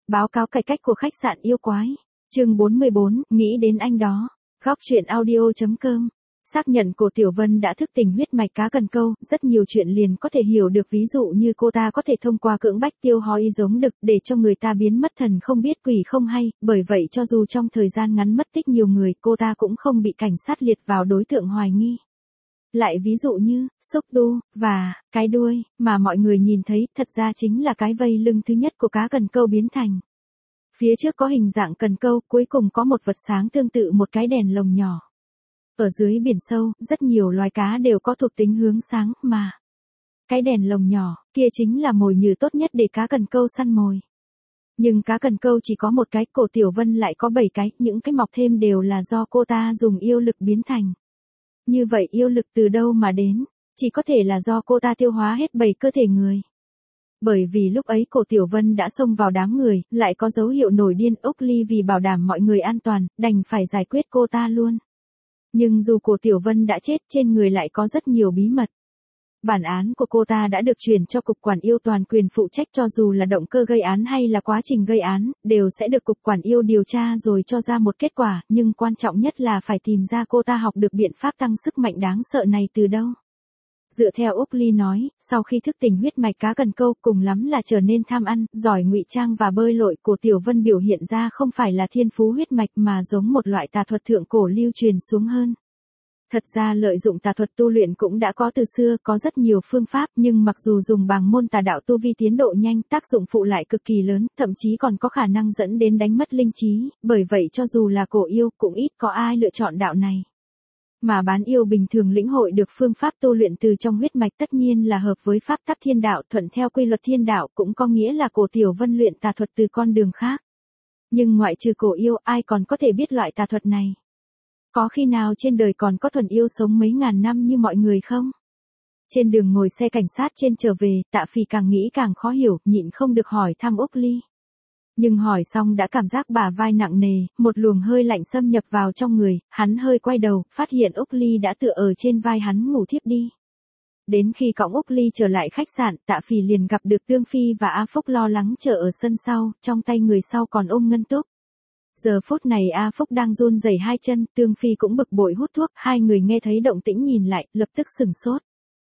Báo cáo cải cách của khách sạn yêu quái. Chương 44, nghĩ đến anh đó. Góc truyện audio.com. Xác nhận Cổ Tiểu Vân đã thức tỉnh huyết mạch cá cần câu, rất nhiều chuyện liền có thể hiểu được, ví dụ như cô ta có thể thông qua cưỡng bách tiêu hóa y giống đực để cho người ta biến mất thần không biết quỷ không hay, bởi vậy cho dù trong thời gian ngắn mất tích nhiều người, cô ta cũng không bị cảnh sát liệt vào đối tượng hoài nghi. Lại ví dụ như, xúc tu, và, cái đuôi, mà mọi người nhìn thấy, thật ra chính là cái vây lưng thứ nhất của cá cần câu biến thành. Phía trước có hình dạng cần câu, cuối cùng có một vật sáng tương tự một cái đèn lồng nhỏ. Ở dưới biển sâu, rất nhiều loài cá đều có thuộc tính hướng sáng, mà cái đèn lồng nhỏ, kia chính là mồi nhử tốt nhất để cá cần câu săn mồi. Nhưng cá cần câu chỉ có một cái, Cổ Tiểu Vân lại có 7 cái, những cái mọc thêm đều là do cô ta dùng yêu lực biến thành. Như vậy yêu lực từ đâu mà đến? Chỉ có thể là do cô ta tiêu hóa hết 7 cơ thể người. Bởi vì lúc ấy Cổ Tiểu Vân đã xông vào đám người, lại có dấu hiệu nổi điên, Úc Ly vì bảo đảm mọi người an toàn, đành phải giải quyết cô ta luôn. Nhưng dù Cổ Tiểu Vân đã chết, trên người lại có rất nhiều bí mật. Bản án của cô ta đã được chuyển cho Cục Quản yêu toàn quyền phụ trách, cho dù là động cơ gây án hay là quá trình gây án, đều sẽ được Cục Quản yêu điều tra rồi cho ra một kết quả, nhưng quan trọng nhất là phải tìm ra cô ta học được biện pháp tăng sức mạnh đáng sợ này từ đâu. Dựa theo Úc Ly nói, sau khi thức tỉnh huyết mạch cá cần câu, cùng lắm là trở nên tham ăn, giỏi ngụy trang và bơi lội. Cổ Tiểu Vân biểu hiện ra không phải là thiên phú huyết mạch mà giống một loại tà thuật thượng cổ lưu truyền xuống hơn. Thật ra lợi dụng tà thuật tu luyện cũng đã có từ xưa, có rất nhiều phương pháp, nhưng mặc dù dùng bàng môn tà đạo tu vi tiến độ nhanh, tác dụng phụ lại cực kỳ lớn, thậm chí còn có khả năng dẫn đến đánh mất linh trí, bởi vậy cho dù là cổ yêu cũng ít có ai lựa chọn đạo này. Mà bán yêu bình thường lĩnh hội được phương pháp tu luyện từ trong huyết mạch tất nhiên là hợp với pháp tắc thiên đạo, thuận theo quy luật thiên đạo, cũng có nghĩa là Cổ Tiểu Vân luyện tà thuật từ con đường khác. Nhưng ngoại trừ cổ yêu, ai còn có thể biết loại tà thuật này? Có khi nào trên đời còn có thuần yêu sống mấy ngàn năm như mọi người không? Trên đường ngồi xe cảnh sát trên trở về, Tạ Phỉ càng nghĩ càng khó hiểu, nhịn không được hỏi thăm Úc Ly. Nhưng hỏi xong đã cảm giác bả vai nặng nề, một luồng hơi lạnh xâm nhập vào trong người, hắn hơi quay đầu, phát hiện Úc Ly đã tựa ở trên vai hắn ngủ thiếp đi. Đến khi cõng Úc Ly trở lại khách sạn, Tạ Phỉ liền gặp được Tương Phi và A Phúc lo lắng chờ ở sân sau, trong tay người sau còn ôm ngân túc. Giờ phút này A Phúc đang run rẩy hai chân, Tương Phi cũng bực bội hút thuốc, hai người nghe thấy động tĩnh nhìn lại, lập tức sửng sốt.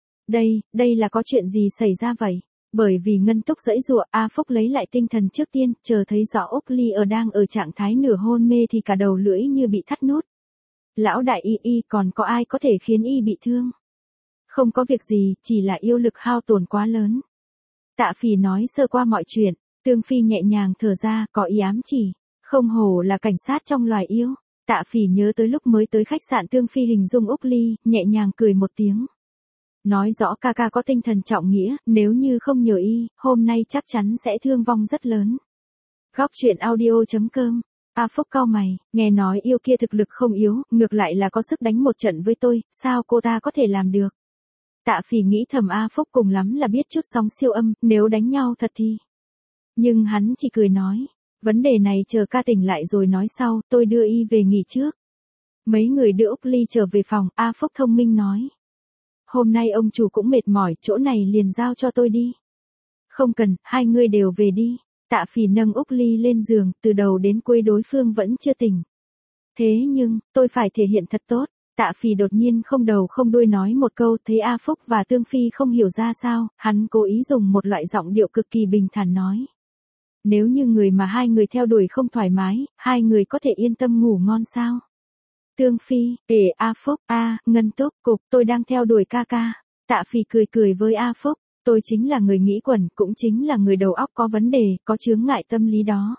Đây là có chuyện gì xảy ra vậy? Bởi vì ngân túc giãy giụa, A Phúc lấy lại tinh thần trước tiên, chờ thấy rõ Úc Ly đang ở trạng thái nửa hôn mê thì cả đầu lưỡi như bị thắt nút. Lão đại y, còn có ai có thể khiến y bị thương? Không có việc gì, chỉ là yêu lực hao tổn quá lớn. Tạ Phỉ nói sơ qua mọi chuyện, Tương Phi nhẹ nhàng thở ra, có ý ám chỉ. Không hổ là cảnh sát trong loài yêu. Tạ Phỉ nhớ tới lúc mới tới khách sạn, Tương Phi hình dung Úc Ly, nhẹ nhàng cười một tiếng. Nói rõ ca ca có tinh thần trọng nghĩa, nếu như không nhờ y, hôm nay chắc chắn sẽ thương vong rất lớn. Góc truyện audio.com. A Phúc cau mày, nghe nói yêu kia thực lực không yếu, ngược lại là có sức đánh một trận với tôi, sao cô ta có thể làm được? Tạ Phỉ nghĩ thầm A Phúc cùng lắm là biết chút sóng siêu âm, nếu đánh nhau thật thì. Nhưng hắn chỉ cười nói. Vấn đề này chờ ca tỉnh lại rồi nói sau, tôi đưa y về nghỉ trước. Mấy người đưa Úc Ly trở về phòng, A Phúc thông minh nói. Hôm nay ông chủ cũng mệt mỏi, chỗ này liền giao cho tôi đi. Không cần, hai người đều về đi. Tạ Phỉ nâng Úc Ly lên giường, từ đầu đến cuối đối phương vẫn chưa tỉnh. Thế nhưng, tôi phải thể hiện thật tốt. Tạ Phỉ đột nhiên không đầu không đuôi nói một câu, thấy A Phúc và Tương Phi không hiểu ra sao, hắn cố ý dùng một loại giọng điệu cực kỳ bình thản nói. Nếu như người mà hai người theo đuổi không thoải mái, hai người có thể yên tâm ngủ ngon sao? Tương Phi, A Phúc, Ngân Túc, Cục, tôi đang theo đuổi ca ca. Tạ Phỉ cười với A Phúc, tôi chính là người nghĩ quẩn, cũng chính là người đầu óc có vấn đề, có chướng ngại tâm lý đó.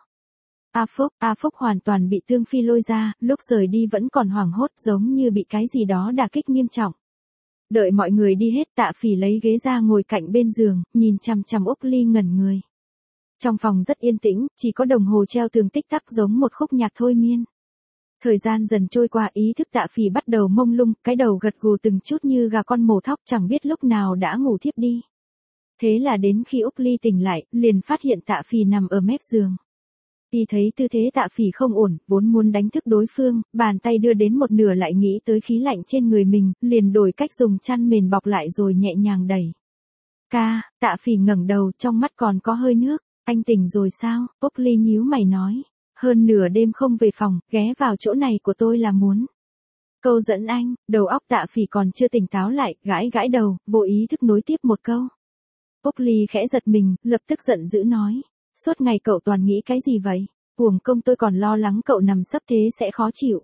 A Phúc hoàn toàn bị Tương Phi lôi ra, lúc rời đi vẫn còn hoảng hốt, giống như bị cái gì đó đả kích nghiêm trọng. Đợi mọi người đi hết, Tạ Phỉ lấy ghế ra ngồi cạnh bên giường, nhìn chằm chằm Úc Ly ngẩn người. Trong phòng rất yên tĩnh, chỉ có đồng hồ treo tường tích tắc giống một khúc nhạc thôi miên. Thời gian dần trôi qua, ý thức Tạ Phỉ bắt đầu mông lung, cái đầu gật gù từng chút như gà con mổ thóc, chẳng biết lúc nào đã ngủ thiếp đi. Thế là đến khi Úc Ly tỉnh lại, liền phát hiện Tạ Phỉ nằm ở mép giường. Y thấy tư thế Tạ Phỉ không ổn, vốn muốn đánh thức đối phương, bàn tay đưa đến một nửa lại nghĩ tới khí lạnh trên người mình, liền đổi cách dùng chăn mền bọc lại rồi nhẹ nhàng đẩy. Tạ Phỉ ngẩng đầu, trong mắt còn có hơi nước. Anh tỉnh rồi sao? Úc Ly nhíu mày nói. Hơn nửa đêm không về phòng, ghé vào chỗ này của tôi là muốn câu dẫn anh. Đầu óc Tạ Phỉ còn chưa tỉnh táo lại, gãi gãi đầu, vô ý thức nối tiếp một câu. Úc Ly khẽ giật mình, lập tức giận dữ nói. Suốt ngày cậu toàn nghĩ cái gì vậy? Uổng công tôi còn lo lắng cậu nằm sấp thế sẽ khó chịu.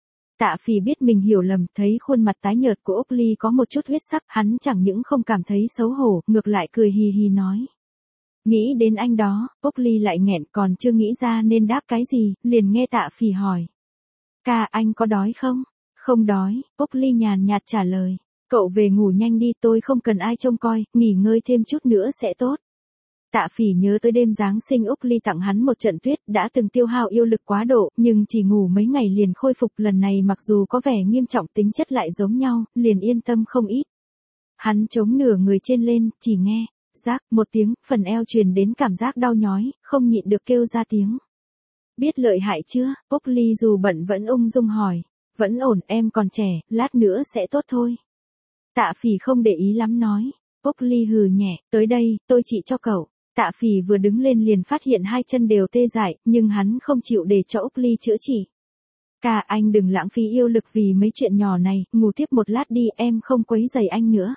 Tạ Phỉ biết mình hiểu lầm, thấy khuôn mặt tái nhợt của Úc Ly có một chút huyết sắc, hắn chẳng những không cảm thấy xấu hổ, ngược lại cười hì hì nói. Nghĩ đến anh đó, Úc Ly lại nghẹn, còn chưa nghĩ ra nên đáp cái gì, liền nghe Tạ Phỉ hỏi. Ca, anh có đói không? Không đói, Úc Ly nhàn nhạt trả lời. Cậu về ngủ nhanh đi, tôi không cần ai trông coi, nghỉ ngơi thêm chút nữa sẽ tốt. Tạ Phỉ nhớ tới đêm Giáng sinh Úc Ly tặng hắn một trận tuyết, đã từng tiêu hao yêu lực quá độ, nhưng chỉ ngủ mấy ngày liền khôi phục, lần này mặc dù có vẻ nghiêm trọng tính chất lại giống nhau, liền yên tâm không ít. Hắn chống nửa người trên lên, chỉ nghe, rác, một tiếng, phần eo truyền đến cảm giác đau nhói, không nhịn được kêu ra tiếng. Biết lợi hại chưa? Úc Ly dù bận vẫn ung dung hỏi. Vẫn ổn, em còn trẻ, lát nữa sẽ tốt thôi. Tạ Phỉ không để ý lắm nói. Úc Ly hừ nhẹ, tới đây, tôi trị cho cậu. Tạ Phỉ vừa đứng lên liền phát hiện hai chân đều tê dại, nhưng hắn không chịu để cho Úc Ly chữa trị. Ca, anh đừng lãng phí yêu lực vì mấy chuyện nhỏ này, ngủ tiếp một lát đi, em không quấy rầy anh nữa.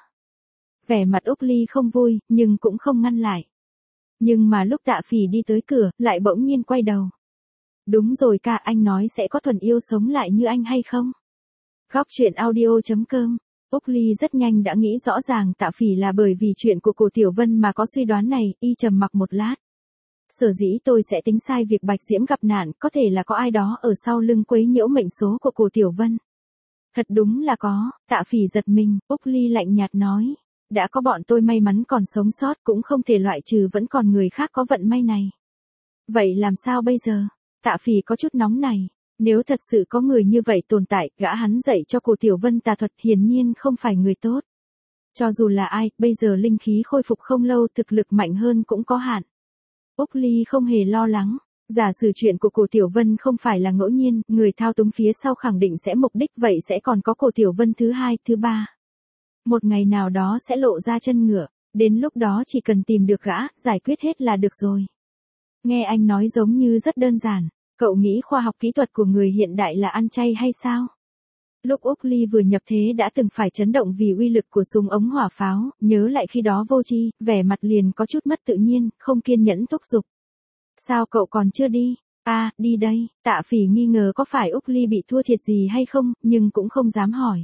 Vẻ mặt Úc Ly không vui, nhưng cũng không ngăn lại. Nhưng mà lúc Tạ Phỉ đi tới cửa, lại bỗng nhiên quay đầu. Đúng rồi ca, anh nói sẽ có thuần yêu sống lại như anh hay không? Góc truyện audio.com. Úc Ly rất nhanh đã nghĩ rõ ràng Tạ Phỉ là bởi vì chuyện của cô Tiểu Vân mà có suy đoán này, y trầm mặc một lát. Sở dĩ tôi sẽ tính sai việc Bạch Diễm gặp nạn, có thể là có ai đó ở sau lưng quấy nhiễu mệnh số của cô Tiểu Vân. Thật đúng là có, Tạ Phỉ giật mình, Úc Ly lạnh nhạt nói. Đã có bọn tôi may mắn còn sống sót cũng không thể loại trừ vẫn còn người khác có vận may này. Vậy làm sao bây giờ? Tạ Phỉ có chút nóng này. Nếu thật sự có người như vậy tồn tại, gã hắn dạy cho cô Tiểu Vân tà thuật hiển nhiên không phải người tốt. Cho dù là ai, bây giờ linh khí khôi phục không lâu, thực lực mạnh hơn cũng có hạn. Úc Ly không hề lo lắng. Giả sử chuyện của cô Tiểu Vân không phải là ngẫu nhiên, người thao túng phía sau khẳng định sẽ mục đích, vậy sẽ còn có cô Tiểu Vân thứ hai, thứ ba. Một ngày nào đó sẽ lộ ra chân ngựa, đến lúc đó chỉ cần tìm được gã, giải quyết hết là được rồi. Nghe anh nói giống như rất đơn giản. Cậu nghĩ khoa học kỹ thuật của người hiện đại là ăn chay hay sao? Lúc Úc Ly vừa nhập thế đã từng phải chấn động vì uy lực của súng ống hỏa pháo, nhớ lại khi đó vô tri, vẻ mặt liền có chút mất tự nhiên, không kiên nhẫn thúc giục. Sao cậu còn chưa đi? À, đi đây. Tạ Phỉ nghi ngờ có phải Úc Ly bị thua thiệt gì hay không, nhưng cũng không dám hỏi.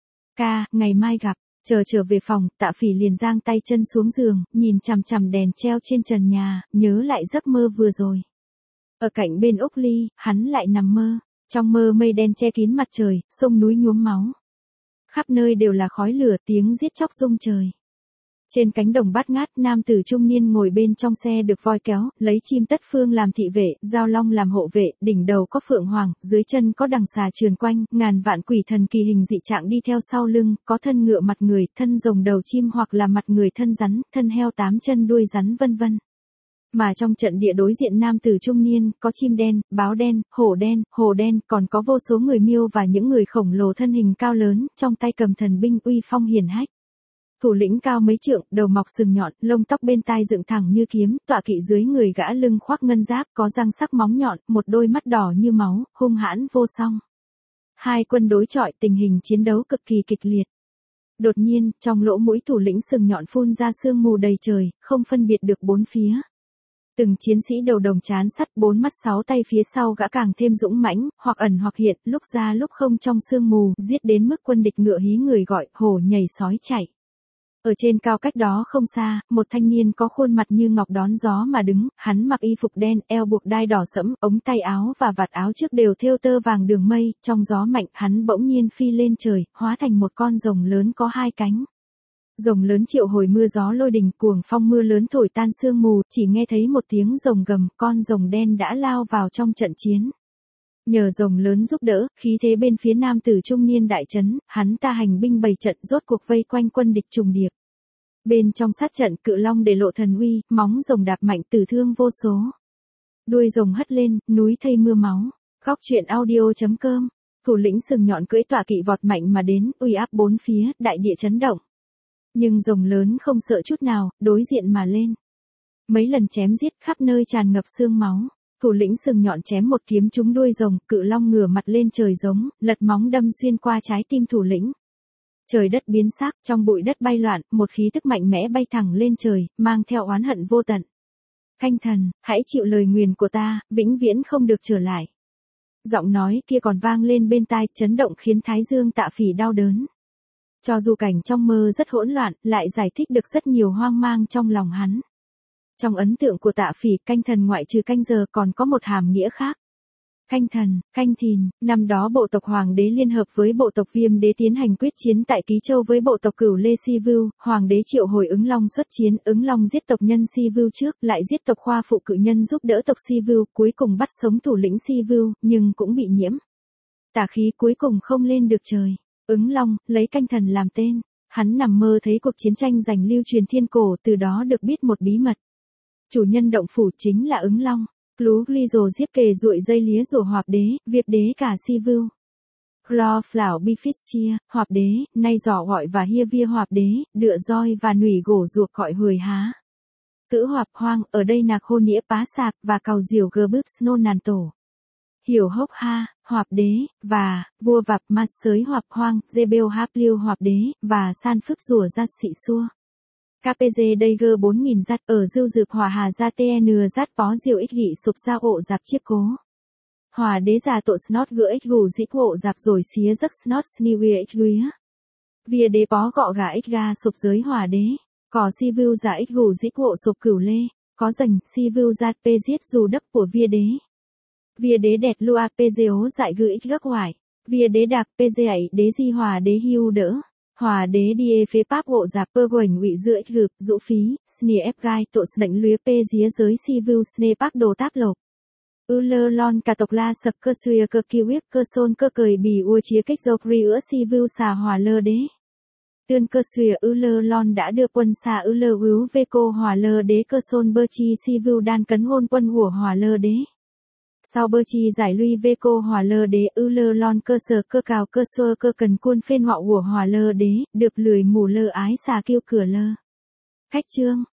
Ca, ngày mai gặp. Trở về phòng, Tạ Phỉ liền giang tay chân xuống giường, nhìn chằm chằm đèn treo trên trần nhà, nhớ lại giấc mơ vừa rồi. Ở cạnh bên Úc Ly, hắn lại nằm mơ. Trong mơ mây đen che kín mặt trời, sông núi nhuốm máu. Khắp nơi đều là khói lửa, tiếng giết chóc rung trời. Trên cánh đồng bát ngát, nam tử trung niên ngồi bên trong xe được voi kéo, lấy chim tất phương làm thị vệ, giao long làm hộ vệ, đỉnh đầu có phượng hoàng, dưới chân có đằng xà trườn quanh, ngàn vạn quỷ thần kỳ hình dị trạng đi theo sau lưng, có thân ngựa mặt người, thân rồng đầu chim hoặc là mặt người thân rắn, thân heo tám chân đuôi rắn vân vân. Mà trong trận địa đối diện nam tử trung niên, có chim đen, báo đen, hồ đen, còn có vô số người miêu và những người khổng lồ thân hình cao lớn, trong tay cầm thần binh uy phong hiển hách. Thủ lĩnh cao mấy trượng, đầu mọc sừng nhọn, lông tóc bên tai dựng thẳng như kiếm, tọa kỵ dưới người gã lưng khoác ngân giáp, có răng sắc móng nhọn, một đôi mắt đỏ như máu, hung hãn vô song. Hai quân đối chọi, tình hình chiến đấu cực kỳ kịch liệt. Đột nhiên, trong lỗ mũi thủ lĩnh sừng nhọn phun ra sương mù đầy trời, không phân biệt được bốn phía. Từng chiến sĩ đầu đồng trán sắt, bốn mắt sáu tay phía sau gã càng thêm dũng mãnh, hoặc ẩn hoặc hiện, lúc ra lúc không trong sương mù, giết đến mức quân địch ngựa hí người gọi, hổ nhảy sói chạy. Ở trên cao cách đó không xa, một thanh niên có khuôn mặt như ngọc đón gió mà đứng, hắn mặc y phục đen, eo buộc đai đỏ sẫm, ống tay áo và vạt áo trước đều thêu tơ vàng đường mây, trong gió mạnh, hắn bỗng nhiên phi lên trời, hóa thành một con rồng lớn có hai cánh. Rồng lớn triệu hồi mưa gió lôi đình, cuồng phong mưa lớn thổi tan sương mù, chỉ nghe thấy một tiếng rồng gầm, con rồng đen đã lao vào trong trận chiến. Nhờ rồng lớn giúp đỡ, khí thế bên phía nam tử trung niên đại trấn, hắn ta hành binh bày trận rốt cuộc vây quanh quân địch trùng điệp. Bên trong sát trận, cự long để lộ thần uy, móng rồng đạp mạnh tử thương vô số. Đuôi rồng hất lên, núi thây mưa máu. Góc truyện audio.com. Thủ lĩnh sừng nhọn cưỡi tọa kỵ vọt mạnh mà đến, uy áp bốn phía, đại địa chấn động. Nhưng rồng lớn không sợ chút nào, đối diện mà lên. Mấy lần chém giết khắp nơi tràn ngập xương máu. Thủ lĩnh sừng nhọn chém một kiếm trúng đuôi rồng, cự long ngửa mặt lên trời giống, lật móng đâm xuyên qua trái tim thủ lĩnh. Trời đất biến sắc, trong bụi đất bay loạn, một khí tức mạnh mẽ bay thẳng lên trời, mang theo oán hận vô tận. Khanh thần, hãy chịu lời nguyền của ta, vĩnh viễn không được trở lại. Giọng nói kia còn vang lên bên tai, chấn động khiến Thái Dương Tạ Phỉ đau đớn. Cho dù cảnh trong mơ rất hỗn loạn, lại giải thích được rất nhiều hoang mang trong lòng hắn. Trong ấn tượng của Tạ Phỉ, canh thần ngoại trừ canh giờ còn có một hàm nghĩa khác. Canh thần, canh thìn, năm đó bộ tộc Hoàng đế liên hợp với bộ tộc Viêm đế tiến hành quyết chiến tại Ký Châu với bộ tộc Cửu Lê Si Vưu, Hoàng đế triệu hồi Ứng Long xuất chiến, Ứng Long giết tộc nhân Si Vưu trước, lại giết tộc Khoa phụ cự nhân giúp đỡ tộc Si Vưu, cuối cùng bắt sống thủ lĩnh Si Vưu, nhưng cũng bị nhiễm tà khí, cuối cùng không lên được trời. Ứng Long, lấy canh thần làm tên, hắn nằm mơ thấy cuộc chiến tranh giành lưu truyền thiên cổ, từ đó được biết một bí mật. Chủ nhân động phủ chính là Ứng Long. Lú gly rồ diếp kề ruội dây lía rồ Hoạp đế, Việp đế cả Si Vưu. Clo phảo Bifistia, Hoạp đế, nay giỏ gọi và hia via Hoạp đế, đựa roi và nủy gỗ ruột gọi huồi há. Cữ Hoạp hoang, ở đây nạc hôn nghĩa pá sạp và cào diều gơ bức snow nàn tổ. Hiểu hốc ha, Hoạp đế, và, vua vạp ma sới Hoạp hoang, Jebel háp liêu Hoạp đế, và san phức rùa ra xị xua. KPG Dagger 4000 giắt ở dưu dược hòa hà ra TN giắt phó diệu ích gị sụp ra ộ dạp chiếc cố. Hòa đế giả tội snot gỡ ích gù dĩ ộ dạp rồi xía giấc snot sniwia ích guía. Vía đế bó gọ gà ích ga sụp dưới hòa đế. Có si view giả ích gù dĩ ộ sụp cửu lê. Có dành si view giạt pê giết dù đắp của vía đế. Vía đế đẹp lua pê dê ố dại gư ích gắc hoài. Vía đế đạp pê dê ẩy đế di hòa đế hưu đỡ. Hòa đế đi phế pháp hộ giạp pơ goảnh ngụy giữa ích gực, dũ phí, snia ép gai tội sνạnh lưới pê día giới si view sne bác đồ táp lộc. Lơ lon cả tộc la sập cơ xuya cơ kiwip cơ xôn cơ cười bì ua chía kích dâu ri ữa si view xà hòa lơ đế. Tương cơ xuya lơ lon đã đưa quân xà lơ hữu vê cô hòa lơ đế cơ xôn bơ chi si view đan cấn hôn quân hủa hòa lơ đế. Sau bơ chi giải lui vê cô hòa lơ đế lơ lon cơ sở cơ cào cơ xơ cơ cần cuôn phên họa hủa hòa lơ đế, được lười mù lơ ái xà kêu cửa lơ. Khách chương.